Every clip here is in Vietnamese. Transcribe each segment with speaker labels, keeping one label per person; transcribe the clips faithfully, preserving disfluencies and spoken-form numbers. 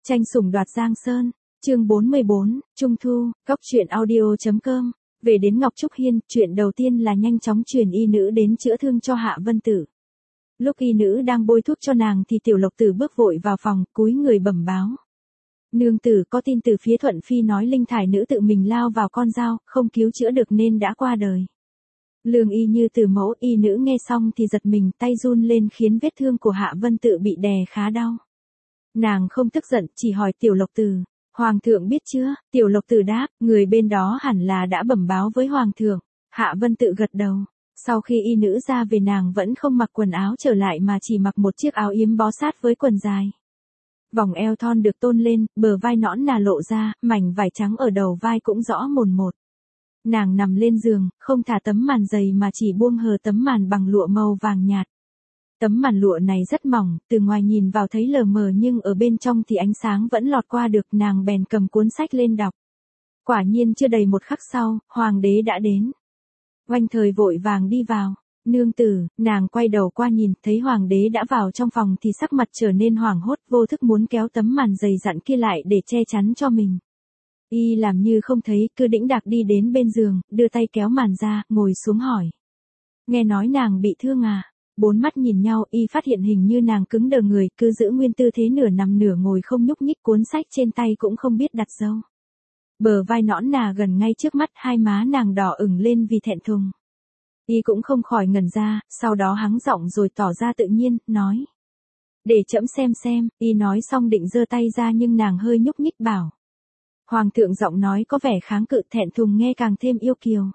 Speaker 1: Tranh sủng đoạt Giang Sơn, chương bốn mươi bốn, Trung Thu, Cốc truyện audio.com. Về đến Ngọc Trúc Hiên, chuyện đầu tiên là nhanh chóng truyền y nữ đến chữa thương cho Hạ Vân Tử. Lúc y nữ đang bôi thuốc cho nàng thì Tiểu Lộc Tử bước vội vào phòng, cúi người bẩm báo. Nương tử, có tin từ phía Thuận Phi nói linh thải nữ tự mình lao vào con dao, không cứu chữa được nên đã qua đời. Lương y như từ mẫu, y nữ nghe xong thì giật mình, tay run lên khiến vết thương của Hạ Vân Tử bị đè khá đau. Nàng không tức giận, chỉ hỏi Tiểu Lộc Tử, Hoàng thượng biết chưa? Tiểu Lộc Tử đáp, người bên đó hẳn là đã bẩm báo với Hoàng thượng. Hạ Vân Tử gật đầu. Sau khi y nữ ra về nàng vẫn không mặc quần áo trở lại mà chỉ mặc một chiếc áo yếm bó sát với quần dài. Vòng eo thon được tôn lên, bờ vai nõn nà lộ ra, mảnh vải trắng ở đầu vai cũng rõ mồn một. Nàng nằm lên giường, không thả tấm màn dày mà chỉ buông hờ tấm màn bằng lụa màu vàng nhạt. Tấm màn lụa này rất mỏng, từ ngoài nhìn vào thấy lờ mờ nhưng ở bên trong thì ánh sáng vẫn lọt qua được, nàng bèn cầm cuốn sách lên đọc. Quả nhiên chưa đầy một khắc sau, hoàng đế đã đến. Oanh Thời vội vàng đi vào. Nương tử, nàng quay đầu qua nhìn, thấy hoàng đế đã vào trong phòng thì sắc mặt trở nên hoảng hốt, vô thức muốn kéo tấm màn dày dặn kia lại để che chắn cho mình. Y làm như không thấy, cứ đĩnh đạc đi đến bên giường, đưa tay kéo màn ra, ngồi xuống hỏi. Nghe nói nàng bị thương à? Bốn mắt nhìn nhau, y phát hiện hình như nàng cứng đờ người, cứ giữ nguyên tư thế nửa nằm nửa ngồi không nhúc nhích, cuốn sách trên tay cũng không biết đặt dâu. Bờ vai nõn nà gần ngay trước mắt, hai má nàng đỏ ửng lên vì thẹn thùng. Y cũng không khỏi ngẩn ra, sau đó hắng giọng rồi tỏ ra tự nhiên, nói. Để trẫm xem xem, y nói xong định giơ tay ra nhưng nàng hơi nhúc nhích bảo. Hoàng thượng giọng nói có vẻ kháng cự, thẹn thùng nghe càng thêm yêu kiều.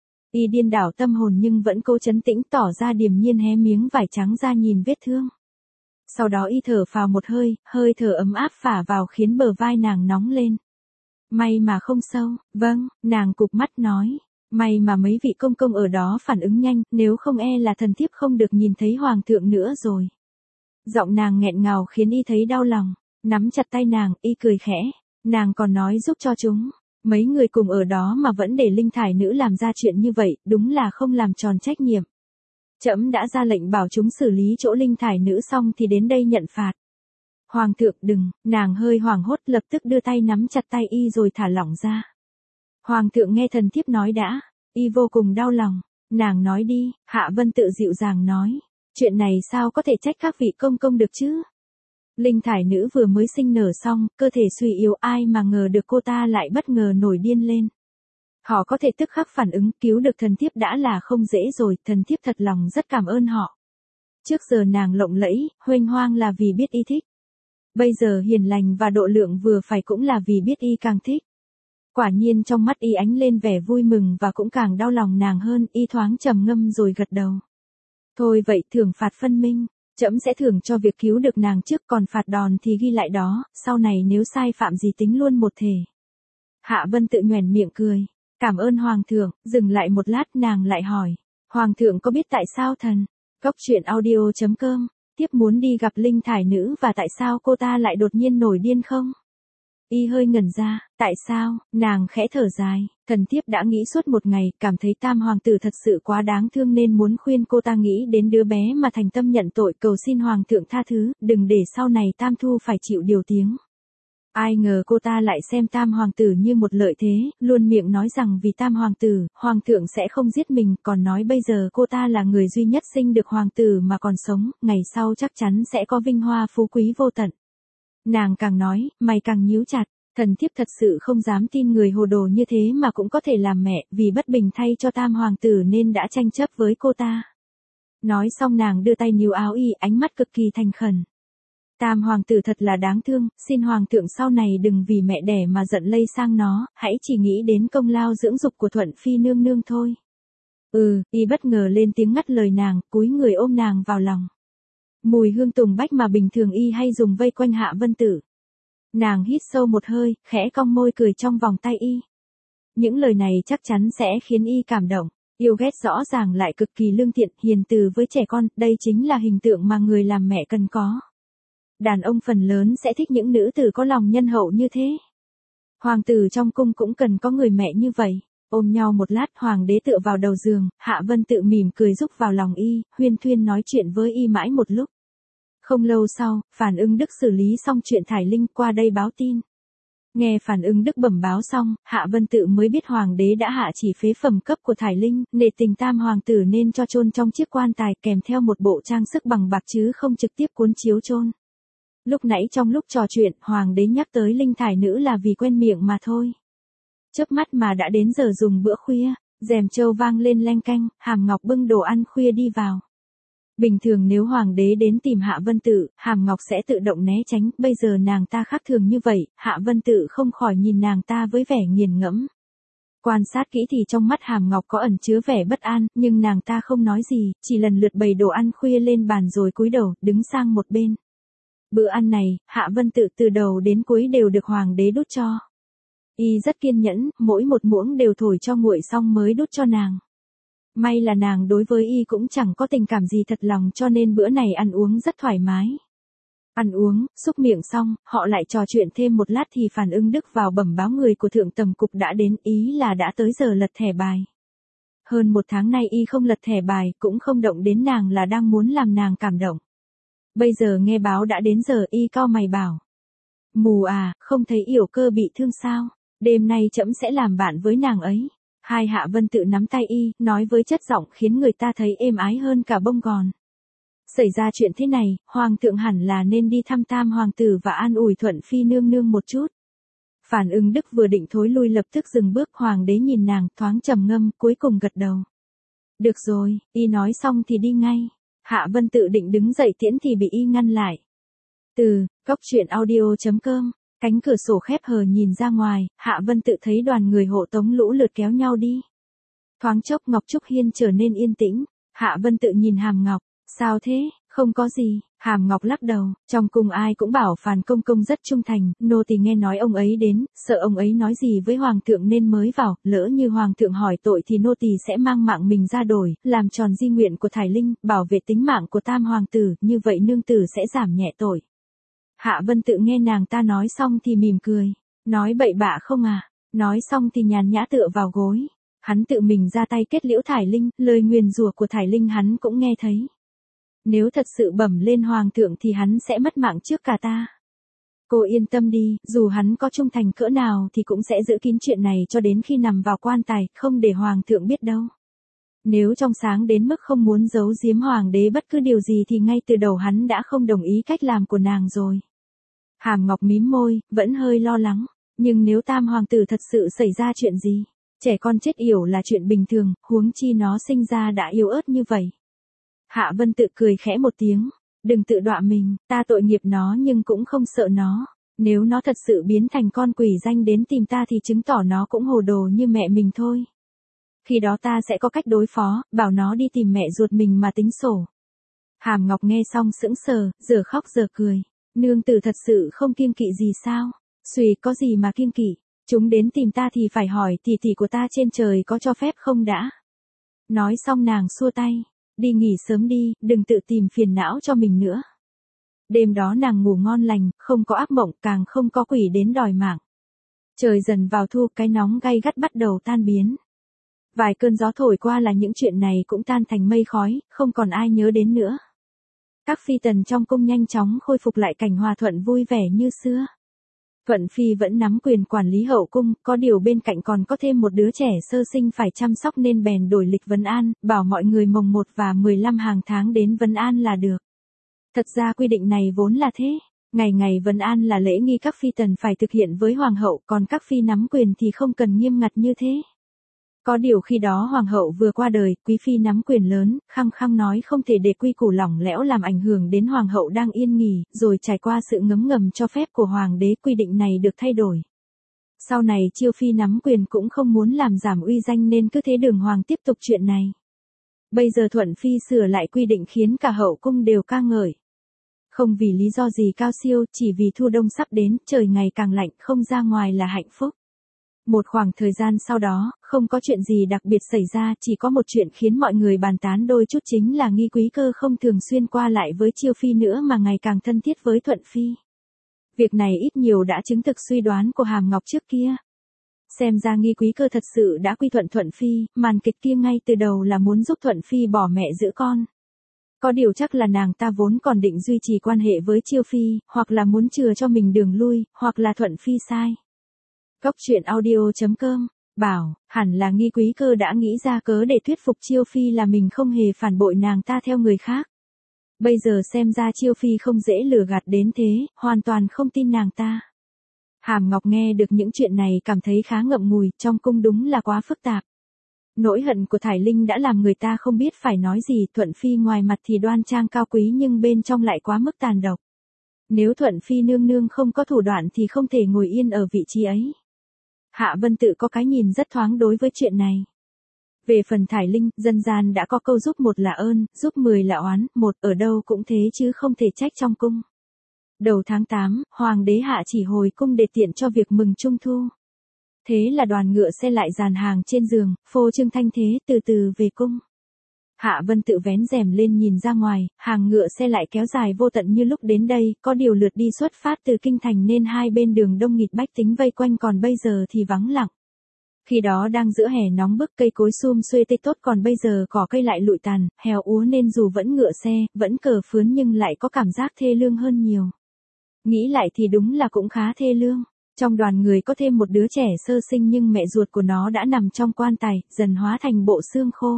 Speaker 1: Y điên đảo tâm hồn nhưng vẫn cố trấn tĩnh, tỏ ra điềm nhiên hé miếng vải trắng ra nhìn vết thương. Sau đó y thở phào một hơi, hơi thở ấm áp phả vào khiến bờ vai nàng nóng lên. May mà không sâu, vâng, nàng cụp mắt nói. May mà mấy vị công công ở đó phản ứng nhanh, nếu không e là thần thiếp không được nhìn thấy hoàng thượng nữa rồi. Giọng nàng nghẹn ngào khiến y thấy đau lòng, nắm chặt tay nàng, y cười khẽ. Nàng còn nói giúp cho chúng. Mấy người cùng ở đó mà vẫn để linh thải nữ làm ra chuyện như vậy, đúng là không làm tròn trách nhiệm. Trẫm đã ra lệnh bảo chúng xử lý chỗ linh thải nữ xong thì đến đây nhận phạt. Hoàng thượng đừng, nàng hơi hoảng hốt lập tức đưa tay nắm chặt tay y rồi thả lỏng ra. Hoàng thượng nghe thần thiếp nói đã, y vô cùng đau lòng. Nàng nói đi, Hạ Vân Tự dịu dàng nói. Chuyện này sao có thể trách các vị công công được chứ? Linh thải nữ vừa mới sinh nở xong, cơ thể suy yếu, ai mà ngờ được cô ta lại bất ngờ nổi điên lên. Họ có thể tức khắc phản ứng, cứu được thần thiếp đã là không dễ rồi, thần thiếp thật lòng rất cảm ơn họ. Trước giờ nàng lộng lẫy, huênh hoang là vì biết y thích. Bây giờ hiền lành và độ lượng vừa phải cũng là vì biết y càng thích. Quả nhiên trong mắt y ánh lên vẻ vui mừng và cũng càng đau lòng nàng hơn, y thoáng trầm ngâm rồi gật đầu. Thôi vậy thưởng phạt phân minh. Trẫm sẽ thưởng cho việc cứu được nàng trước, còn phạt đòn thì ghi lại đó, sau này nếu sai phạm gì tính luôn một thể. Hạ Vân Tự nhoẻn miệng cười. Cảm ơn Hoàng thượng, dừng lại một lát nàng lại hỏi. Hoàng thượng có biết tại sao thần? Cốc truyện audio.com, tiếp muốn đi gặp linh thải nữ và tại sao cô ta lại đột nhiên nổi điên không? Y hơi ngẩn ra, tại sao, nàng khẽ thở dài, thần thiếp đã nghĩ suốt một ngày, cảm thấy tam hoàng tử thật sự quá đáng thương nên muốn khuyên cô ta nghĩ đến đứa bé mà thành tâm nhận tội, cầu xin hoàng thượng tha thứ, đừng để sau này tam thu phải chịu điều tiếng. Ai ngờ cô ta lại xem tam hoàng tử như một lợi thế, luôn miệng nói rằng vì tam hoàng tử, hoàng thượng sẽ không giết mình, còn nói bây giờ cô ta là người duy nhất sinh được hoàng tử mà còn sống, ngày sau chắc chắn sẽ có vinh hoa phú quý vô tận. Nàng càng nói, mày càng nhíu chặt, thần thiếp thật sự không dám tin người hồ đồ như thế mà cũng có thể làm mẹ, vì bất bình thay cho tam hoàng tử nên đã tranh chấp với cô ta. Nói xong nàng đưa tay níu áo y, ánh mắt cực kỳ thành khẩn. Tam hoàng tử thật là đáng thương, xin hoàng thượng sau này đừng vì mẹ đẻ mà giận lây sang nó, hãy chỉ nghĩ đến công lao dưỡng dục của Thuận Phi nương nương thôi. Ừ, y bất ngờ lên tiếng ngắt lời nàng, cúi người ôm nàng vào lòng. Mùi hương tùng bách mà bình thường y hay dùng vây quanh Hạ Vân Tử. Nàng hít sâu một hơi, khẽ cong môi cười trong vòng tay y. Những lời này chắc chắn sẽ khiến y cảm động, yêu ghét rõ ràng lại cực kỳ lương thiện, hiền từ với trẻ con, đây chính là hình tượng mà người làm mẹ cần có. Đàn ông phần lớn sẽ thích những nữ tử có lòng nhân hậu như thế. Hoàng tử trong cung cũng cần có người mẹ như vậy. Ôm nhau một lát, hoàng đế tựa vào đầu giường, Hạ Vân Tự mỉm cười rúc vào lòng y, huyên thuyên nói chuyện với y mãi một lúc. Không lâu sau, Phản Ưng Đức xử lý xong chuyện Thải Linh qua đây báo tin. Nghe Phản Ưng Đức bẩm báo xong, Hạ Vân Tự mới biết hoàng đế đã hạ chỉ phế phẩm cấp của Thải Linh, nể tình tam hoàng tử nên cho chôn trong chiếc quan tài kèm theo một bộ trang sức bằng bạc chứ không trực tiếp cuốn chiếu chôn. Lúc nãy trong lúc trò chuyện, hoàng đế nhắc tới Linh Thải nữ là vì quen miệng mà thôi. Chớp mắt mà đã đến giờ dùng bữa khuya, rèm châu vang lên leng keng, Hàm Ngọc bưng đồ ăn khuya đi vào. Bình thường nếu hoàng đế đến tìm Hạ Vân Tự, Hàm Ngọc sẽ tự động né tránh, bây giờ nàng ta khác thường như vậy, Hạ Vân Tự không khỏi nhìn nàng ta với vẻ nghiền ngẫm. Quan sát kỹ thì trong mắt Hàm Ngọc có ẩn chứa vẻ bất an, nhưng nàng ta không nói gì, chỉ lần lượt bày đồ ăn khuya lên bàn rồi cúi đầu, đứng sang một bên. Bữa ăn này, Hạ Vân Tự từ đầu đến cuối đều được hoàng đế đút cho. Y rất kiên nhẫn, mỗi một muỗng đều thổi cho nguội xong mới đút cho nàng. May là nàng đối với Y cũng chẳng có tình cảm gì thật lòng cho nên bữa này ăn uống rất thoải mái. Ăn uống, xúc miệng xong, họ lại trò chuyện thêm một lát thì Phản Ưng Đức vào bẩm báo người của thượng tầm cục đã đến, ý là đã tới giờ lật thẻ bài. Hơn một tháng nay Y không lật thẻ bài, cũng không động đến nàng là đang muốn làm nàng cảm động. Bây giờ nghe báo đã đến giờ Y cau mày bảo. Mù à, không thấy Yểu Cơ bị thương sao, đêm nay trẫm sẽ làm bạn với nàng ấy. Hai Hạ Vân Tự nắm tay Y, nói với chất giọng khiến người ta thấy êm ái hơn cả bông gòn. Xảy ra chuyện thế này, hoàng thượng hẳn là nên đi thăm tam hoàng tử và an ủi Thuận Phi nương nương một chút. Phản Ưng Đức vừa định thối lui lập tức dừng bước, hoàng đế nhìn nàng, thoáng trầm ngâm, cuối cùng gật đầu. Được rồi, Y nói xong thì đi ngay. Hạ Vân Tự định đứng dậy tiễn thì bị Y ngăn lại. Từ, góc truyện audio chấm com, cánh cửa sổ khép hờ nhìn ra ngoài, Hạ Vân Tự thấy đoàn người hộ tống lũ lượt kéo nhau đi. Thoáng chốc Ngọc Trúc Hiên trở nên yên tĩnh, Hạ Vân Tự nhìn Hàm Ngọc, sao thế, không có gì, Hàm Ngọc lắc đầu, trong cung ai cũng bảo Phàn Công Công rất trung thành, nô tỳ nghe nói ông ấy đến, sợ ông ấy nói gì với Hoàng thượng nên mới vào, lỡ như Hoàng thượng hỏi tội thì nô tỳ sẽ mang mạng mình ra đổi, làm tròn di nguyện của Thải Linh, bảo vệ tính mạng của tam hoàng tử, như vậy nương tử sẽ giảm nhẹ tội. Hạ Vân Tự nghe nàng ta nói xong thì mỉm cười, nói bậy bạ không à, nói xong thì nhàn nhã tựa vào gối. Hắn tự mình ra tay kết liễu Thải Linh, lời nguyền rủa của Thải Linh hắn cũng nghe thấy. Nếu thật sự bẩm lên hoàng thượng thì hắn sẽ mất mạng trước cả ta. Cô yên tâm đi, dù hắn có trung thành cỡ nào thì cũng sẽ giữ kín chuyện này cho đến khi nằm vào quan tài, không để hoàng thượng biết đâu. Nếu trong sáng đến mức không muốn giấu giếm hoàng đế bất cứ điều gì thì ngay từ đầu hắn đã không đồng ý cách làm của nàng rồi. Hàm Ngọc mím môi, vẫn hơi lo lắng, nhưng nếu tam hoàng tử thật sự xảy ra chuyện gì, trẻ con chết yểu là chuyện bình thường, huống chi nó sinh ra đã yếu ớt như vậy. Hạ Vân Tự cười khẽ một tiếng, đừng tự đọa mình, ta tội nghiệp nó nhưng cũng không sợ nó, nếu nó thật sự biến thành con quỷ danh đến tìm ta thì chứng tỏ nó cũng hồ đồ như mẹ mình thôi. Khi đó ta sẽ có cách đối phó, bảo nó đi tìm mẹ ruột mình mà tính sổ. Hàm Ngọc nghe xong sững sờ, giờ khóc giờ cười, nương tử thật sự không kiêng kỵ gì sao, suy có gì mà kiêng kỵ, chúng đến tìm ta thì phải hỏi tỷ tỷ của ta trên trời có cho phép không đã. Nói xong nàng xua tay. Đi nghỉ sớm đi, đừng tự tìm phiền não cho mình nữa. Đêm đó nàng ngủ ngon lành, không có ác mộng, càng không có quỷ đến đòi mạng. Trời dần vào thu, cái nóng gay gắt bắt đầu tan biến. Vài cơn gió thổi qua là những chuyện này cũng tan thành mây khói, không còn ai nhớ đến nữa. Các phi tần trong cung nhanh chóng khôi phục lại cảnh hòa thuận vui vẻ như xưa. Thuận Phi vẫn nắm quyền quản lý hậu cung, có điều bên cạnh còn có thêm một đứa trẻ sơ sinh phải chăm sóc nên bèn đổi lịch vấn an, bảo mọi người mồng một và mười lăm hàng tháng đến vấn an là được. Thật ra quy định này vốn là thế, ngày ngày vấn an là lễ nghi các phi tần phải thực hiện với hoàng hậu, còn các phi nắm quyền thì không cần nghiêm ngặt như thế. Có điều khi đó hoàng hậu vừa qua đời, quý phi nắm quyền lớn, khăng khăng nói không thể để quy củ lỏng lẻo làm ảnh hưởng đến hoàng hậu đang yên nghỉ, rồi trải qua sự ngấm ngầm cho phép của hoàng đế quy định này được thay đổi. Sau này Chiêu phi nắm quyền cũng không muốn làm giảm uy danh nên cứ thế đường hoàng tiếp tục chuyện này. Bây giờ Thuận Phi sửa lại quy định khiến cả hậu cung đều ca ngợi. Không vì lý do gì cao siêu, chỉ vì thu đông sắp đến, trời ngày càng lạnh, không ra ngoài là hạnh phúc. Một khoảng thời gian sau đó, không có chuyện gì đặc biệt xảy ra, chỉ có một chuyện khiến mọi người bàn tán đôi chút chính là Nghi Quý Cơ không thường xuyên qua lại với Chiêu phi nữa mà ngày càng thân thiết với Thuận Phi. Việc này ít nhiều đã chứng thực suy đoán của Hàm Ngọc trước kia. Xem ra Nghi Quý Cơ thật sự đã quy thuận Thuận Phi, màn kịch kia ngay từ đầu là muốn giúp Thuận Phi bỏ mẹ giữ con. Có điều chắc là nàng ta vốn còn định duy trì quan hệ với Chiêu Phi, hoặc là muốn chừa cho mình đường lui, hoặc là thuận phi sai. Cốc truyện audio chấm com, bảo, hẳn là Nghi Quý Cơ đã nghĩ ra cớ để thuyết phục Chiêu Phi là mình không hề phản bội nàng ta theo người khác. Bây giờ xem ra Chiêu Phi không dễ lừa gạt đến thế, hoàn toàn không tin nàng ta. Hàm Ngọc nghe được những chuyện này cảm thấy khá ngậm ngùi, trong cung đúng là quá phức tạp. Nỗi hận của Thải Linh đã làm người ta không biết phải nói gì, Thuận Phi ngoài mặt thì đoan trang cao quý nhưng bên trong lại quá mức tàn độc. Nếu Thuận Phi nương nương không có thủ đoạn thì không thể ngồi yên ở vị trí ấy. Hạ Vân Tự có cái nhìn rất thoáng đối với chuyện này. Về phần Thải Linh, dân gian đã có câu giúp một là ơn, giúp mười là oán, một ở đâu cũng thế chứ không thể trách trong cung. Đầu tháng tám, Hoàng đế hạ chỉ hồi cung để tiện cho việc mừng Trung Thu. Thế là đoàn ngựa xe lại dàn hàng trên giường, phô trương thanh thế từ từ về cung. Hạ Vân Tự vén rèm lên nhìn ra ngoài, hàng ngựa xe lại kéo dài vô tận như lúc đến đây, có điều lượt đi xuất phát từ kinh thành nên hai bên đường đông nghịt bách tính vây quanh, còn bây giờ thì vắng lặng. Khi đó đang giữa hè nóng bức, cây cối sum xuê tươi tốt, còn bây giờ cỏ cây lại lụi tàn, héo úa nên dù vẫn ngựa xe, vẫn cờ phướn nhưng lại có cảm giác thê lương hơn nhiều. Nghĩ lại thì đúng là cũng khá thê lương. Trong đoàn người có thêm một đứa trẻ sơ sinh nhưng mẹ ruột của nó đã nằm trong quan tài, dần hóa thành bộ xương khô.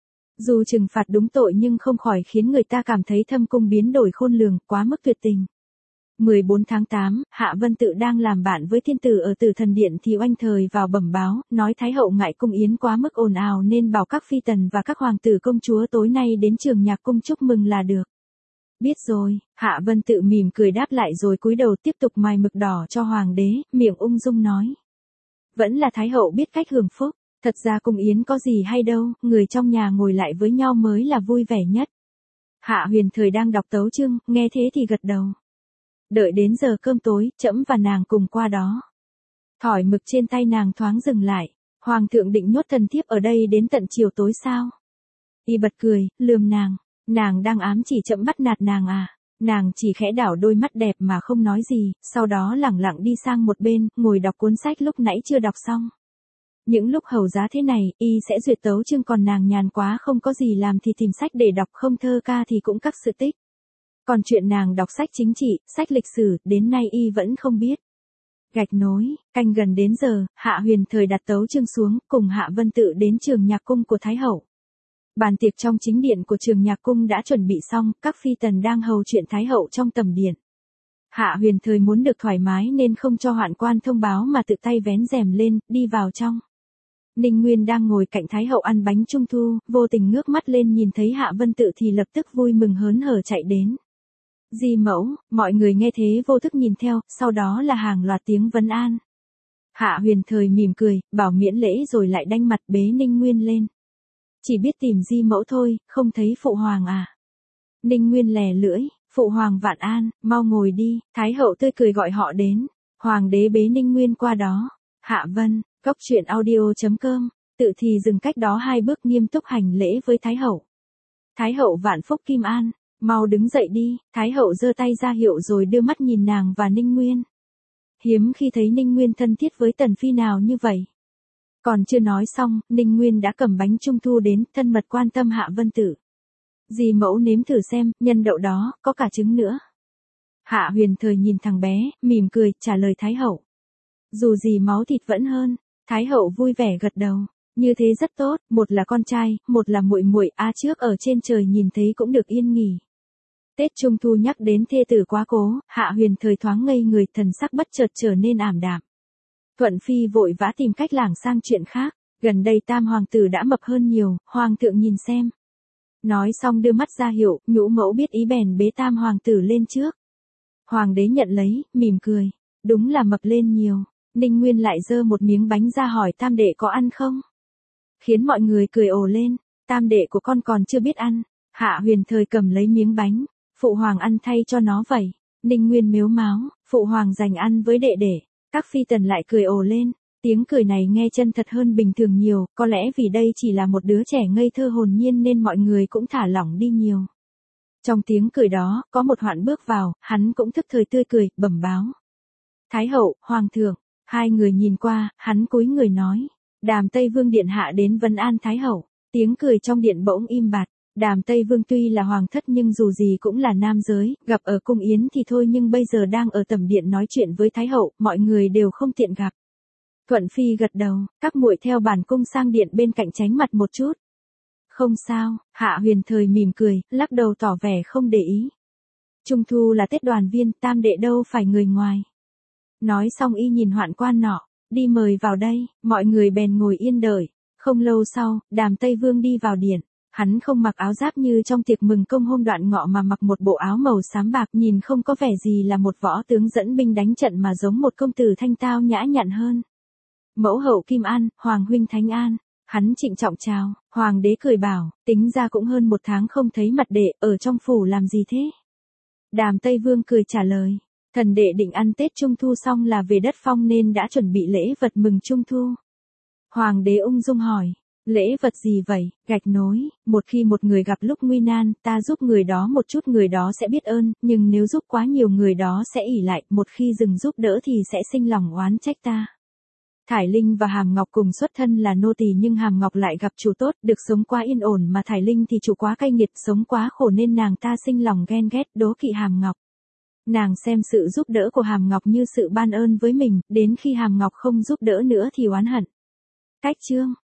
Speaker 1: Dù trừng phạt đúng tội nhưng không khỏi khiến người ta cảm thấy thâm cung biến đổi khôn lường, quá mức tuyệt tình. mười bốn tháng tám, Hạ Vân Tự đang làm bạn với thiên tử ở Tử Thần Điện thì oanh thời vào bẩm báo, nói Thái hậu ngại cung yến quá mức ồn ào nên bảo các phi tần và các hoàng tử công chúa tối nay đến Trường Nhạc cung chúc mừng là được. Biết rồi, Hạ Vân Tự mỉm cười đáp lại rồi cúi đầu tiếp tục mài mực đỏ cho hoàng đế, miệng ung dung nói. Vẫn là Thái hậu biết cách hưởng phúc, thật ra cung yến có gì hay đâu, người trong nhà ngồi lại với nhau mới là vui vẻ nhất. Hạ Huyền Thời đang đọc tấu chương, nghe thế thì gật đầu. Đợi đến giờ cơm tối, trẫm và nàng cùng qua đó. Thỏi mực trên tay nàng thoáng dừng lại, hoàng thượng định nhốt thần thiếp ở đây đến tận chiều tối sao? Y bật cười, lườm nàng. Nàng đang ám chỉ trẫm bắt nạt nàng à? Nàng chỉ khẽ đảo đôi mắt đẹp mà không nói gì, sau đó lẳng lặng đi sang một bên, ngồi đọc cuốn sách lúc nãy chưa đọc xong. Những lúc hầu giá thế này, y sẽ duyệt tấu chương, còn nàng nhàn quá không có gì làm thì tìm sách để đọc, không thơ ca thì cũng các sự tích. Còn chuyện nàng đọc sách chính trị, sách lịch sử, đến nay y vẫn không biết. Gạch nối, canh gần đến giờ, Hạ Huyền Thời đặt tấu chương xuống, cùng Hạ Vân Tự đến Trường Nhạc cung của Thái hậu. Bàn tiệc trong chính điện của Trường Nhạc cung đã chuẩn bị xong, các phi tần đang hầu chuyện Thái hậu trong tầm điện. Hạ Huyền Thời muốn được thoải mái nên không cho hoạn quan thông báo mà tự tay vén rèm lên, đi vào trong. Ninh Nguyên đang ngồi cạnh Thái hậu ăn bánh trung thu, vô tình ngước mắt lên nhìn thấy Hạ Vân Tự thì lập tức vui mừng hớn hở chạy đến. Di mẫu, mọi người nghe thế vô thức nhìn theo, sau đó là hàng loạt tiếng vấn an. Hạ Huyền Thời mỉm cười, bảo miễn lễ rồi lại đanh mặt bế Ninh Nguyên lên. Chỉ biết tìm Di mẫu thôi, không thấy phụ hoàng à? Ninh Nguyên lè lưỡi, phụ hoàng vạn an, mau ngồi đi. Thái hậu tươi cười gọi họ đến. Hoàng đế bế Ninh Nguyên qua đó. Hạ Vân, cốc truyện audio chấm com, tự thì dừng cách đó hai bước nghiêm túc hành lễ với Thái hậu. Thái hậu vạn phúc kim an, mau đứng dậy đi. Thái hậu giơ tay ra hiệu rồi đưa mắt nhìn nàng và Ninh Nguyên. Hiếm khi thấy Ninh Nguyên thân thiết với Tần Phi nào như vậy. Còn chưa nói xong, Ninh Nguyên đã cầm bánh trung thu đến, thân mật quan tâm Hạ Vân Tự. Dì mẫu nếm thử xem, nhân đậu đó, có cả trứng nữa. Hạ Huyền Thời nhìn thằng bé, mỉm cười, trả lời Thái hậu. Dù gì máu thịt vẫn hơn. Thái hậu vui vẻ gật đầu. Như thế rất tốt, một là con trai, một là muội muội, a trước ở trên trời nhìn thấy cũng được yên nghỉ. Tết Trung Thu nhắc đến thê tử quá cố, Hạ Huyền Thời thoáng ngây người, thần sắc bất chợt trở nên ảm đạm. Thuận Phi vội vã tìm cách lảng sang chuyện khác, gần đây tam hoàng tử đã mập hơn nhiều, hoàng thượng nhìn xem. Nói xong đưa mắt ra hiệu, nhũ mẫu biết ý bèn bế tam hoàng tử lên trước. Hoàng đế nhận lấy, mỉm cười, đúng là mập lên nhiều. Ninh Nguyên lại giơ một miếng bánh ra hỏi tam đệ có ăn không? Khiến mọi người cười ồ lên, tam đệ của con còn chưa biết ăn. Hạ Huyền Thời cầm lấy miếng bánh, phụ hoàng ăn thay cho nó vậy. Ninh Nguyên mếu máo, phụ hoàng dành ăn với đệ đệ. Các phi tần lại cười ồ lên, tiếng cười này nghe chân thật hơn bình thường nhiều, có lẽ vì đây chỉ là một đứa trẻ ngây thơ hồn nhiên nên mọi người cũng thả lỏng đi nhiều. Trong tiếng cười đó, có một hoạn bước vào, hắn cũng thức thời tươi cười, bẩm báo. Thái hậu, hoàng thượng, hai người nhìn qua, hắn cúi người nói. Đàm Tây Vương điện hạ đến vấn an Thái hậu, tiếng cười trong điện bỗng im bặt, Đàm Tây Vương tuy là hoàng thất nhưng dù gì cũng là nam giới, gặp ở cung yến thì thôi nhưng bây giờ đang ở tẩm điện nói chuyện với Thái hậu, mọi người đều không tiện gặp. Thuận Phi gật đầu, các muội theo bản cung sang điện bên cạnh tránh mặt một chút. Không sao, Hạ Huyền Thời mỉm cười, lắc đầu tỏ vẻ không để ý. Trung thu là Tết đoàn viên, tam đệ đâu phải người ngoài. Nói xong y nhìn Hoạn Quan nọ, đi mời vào đây, mọi người bèn ngồi yên đợi. Không lâu sau, Đàm Tây Vương đi vào điện. Hắn không mặc áo giáp như trong tiệc mừng công hôm Đoạn Ngọ mà mặc một bộ áo màu xám bạc, nhìn không có vẻ gì là một võ tướng dẫn binh đánh trận mà giống một công tử thanh tao nhã nhặn hơn. Mẫu hậu Kim An, Hoàng huynh Thánh An. Hắn trịnh trọng chào, Hoàng đế cười bảo, tính ra cũng hơn một tháng không thấy mặt đệ, ở trong phủ làm gì thế? Đàm Tây Vương cười trả lời, thần đệ định ăn Tết Trung Thu xong là về đất Phong nên đã chuẩn bị lễ vật mừng Trung Thu. Hoàng đế ung dung hỏi, lễ vật gì vậy? Gạch nối, một khi một người gặp lúc nguy nan, ta giúp người đó một chút người đó sẽ biết ơn, nhưng nếu giúp quá nhiều người đó sẽ ỷ lại, một khi dừng giúp đỡ thì sẽ sinh lòng oán trách ta. Thải Linh và Hàm Ngọc cùng xuất thân là nô tỳ nhưng Hàm Ngọc lại gặp chủ tốt, được sống quá yên ổn mà Thải Linh thì chủ quá cay nghiệt, sống quá khổ nên nàng ta sinh lòng ghen ghét, đố kỵ Hàm Ngọc. Nàng xem sự giúp đỡ của Hàm Ngọc như sự ban ơn với mình, đến khi Hàm Ngọc không giúp đỡ nữa thì oán hận. Cách chương